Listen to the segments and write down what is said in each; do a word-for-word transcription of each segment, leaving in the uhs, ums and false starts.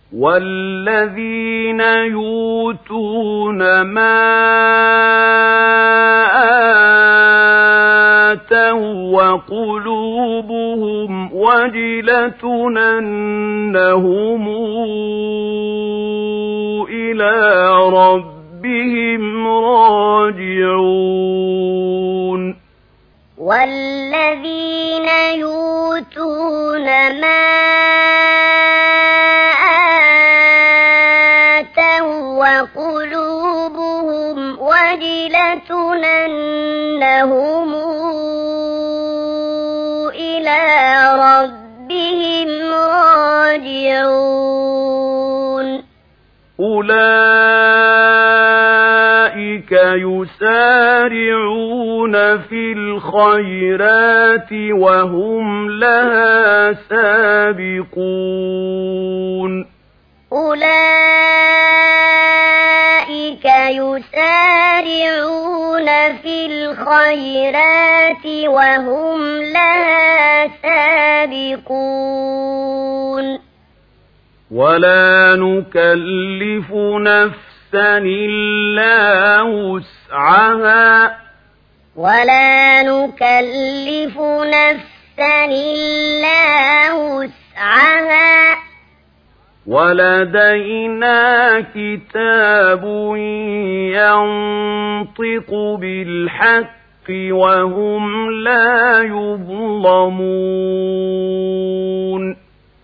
والذين يؤتون ما آتوا وقلوبهم وجلة أنهم إلى ربهم راجعون والذين يؤتون ما وقلوبهم وجلة أنهم إلى ربهم راجعون أولئك يسارعون في الخيرات وهم لها سابقون أولئك يسارعون في الخيرات وهم لها سابقون ولا نكلف نفسا إلا وسعها ولا نكلف نفسا إلا وسعها ولدينا كتاب ينطق بالحق وهم لا يظلمون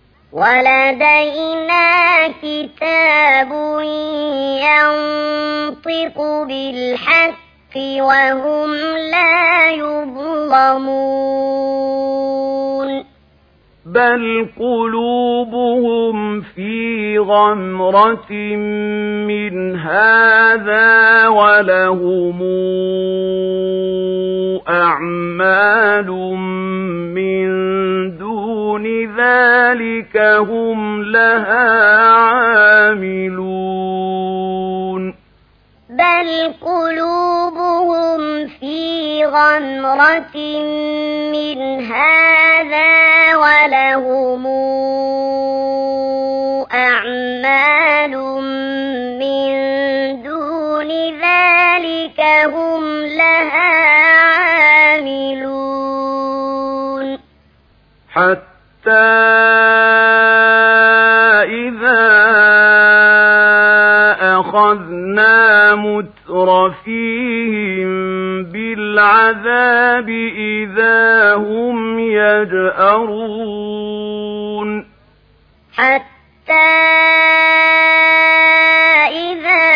ولدينا كتاب ينطق بالحق وهم لا يظلمون بل قلوبهم في غمرة من هذا ولهم أعمال من دون ذلك هم لها عاملون بل قلوبهم في غمرة من هذا ولهم أعمال من دون ذلك هم لها عاملون حتى إذا أخذنا مترفيهم بالعذاب إذا هم يجأرون حتى إذا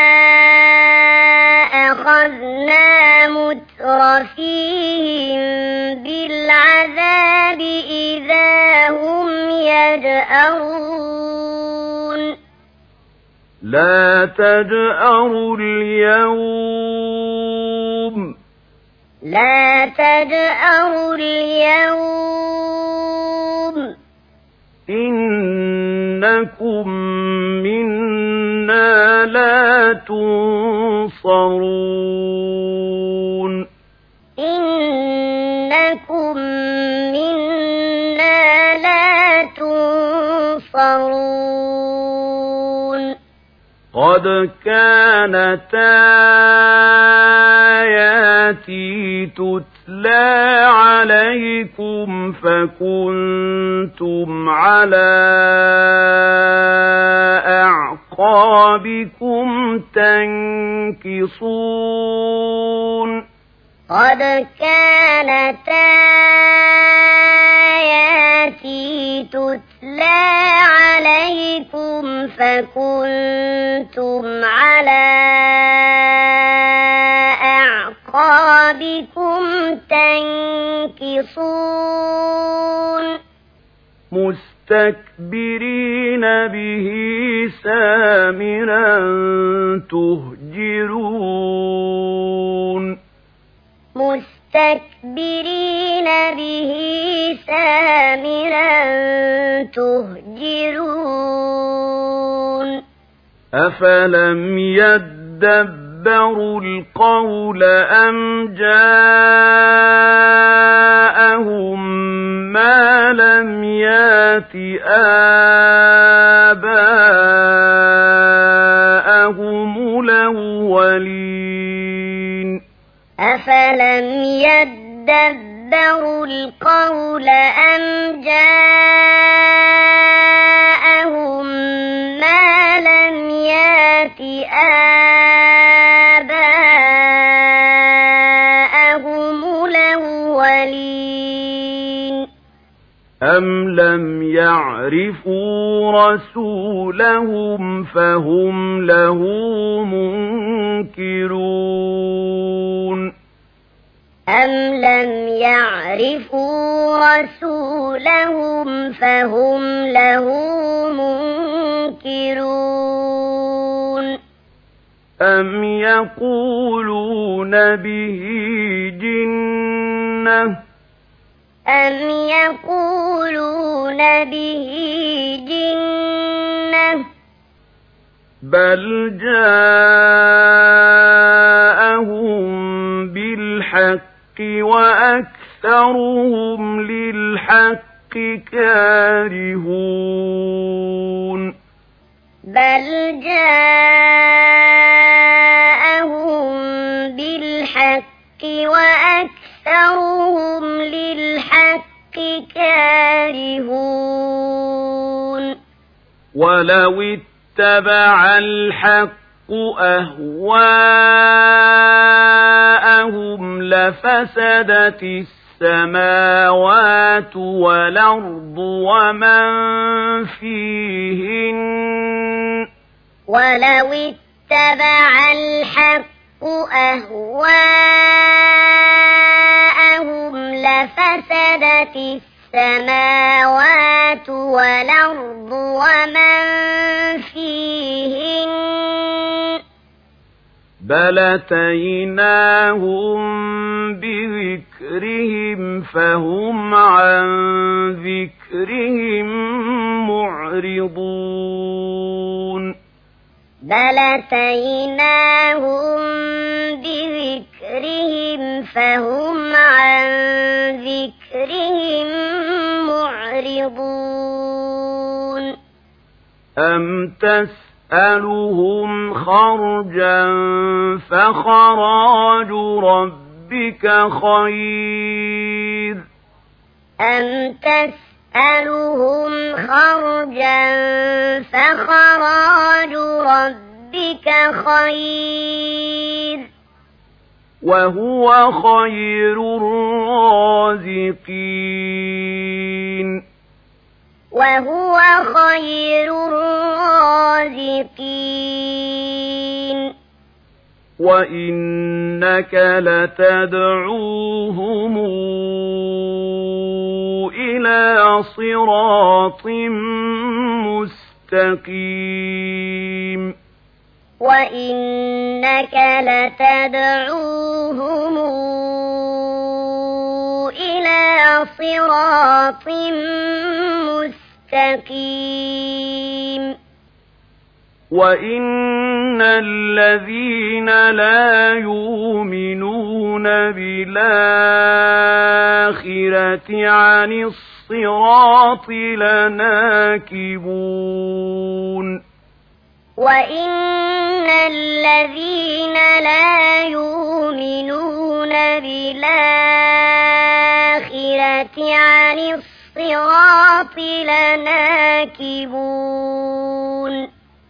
أخذنا مترفيهم بالعذاب إذا هم يجأرون لا تجأروا اليوم لا تجأروا اليوم إنكم منا لا تنصرون إنكم منا لا تنصرون قد كانت آياتي تتلى عليكم فكنتم على أعقابكم تنكصون قد كانت آياتي تتلى عليكم فكنتم على أعقابكم تنكصون مستكبرين به سامرا تهجرون مستكبرين به سامرا تهجرون أفلم يدبروا القول أم جاءهم ما لم يات آباءهم أفلم يدبروا القول أم جاءهم ما لم يات آباءهم الأولين أم لم يعرفوا رسولهم فهم له منكرون أم لم يعرفوا رسولهم فهم له منكرون أم يقولون به جنة أم يقولون به جنة بل جاءهم بالحق وأكثرهم للحق كارهون بل جاءهم بالحق وأكثرهم للحق كارهون ولو اتبع الحق أهواءهم لفسدت السماوات والأرض ومن فيهن ولو اتبع الحق أهواءهم لفسدت السماوات والأرض ومن فيهن بل أتيناهم بذكرهم فهم عن ذكرهم معرضون بل أتيناهم بذكرهم فهم عن ذكرهم معرضون أم تسألهم خرجا فخراج ربك خير أم تسألهم خرجا فخراج ربك خير وهو خير الرازقين وهو خير الرازقين وإنك لتدعوهم إلى صراط مستقيم وإنك لتدعوهم إلى صراط مستقيم وإن الذين لا يؤمنون بالآخرة عن الصراط لناكبون وإن الذين لا يؤمنون بالآخرة عن الصراط لناكبون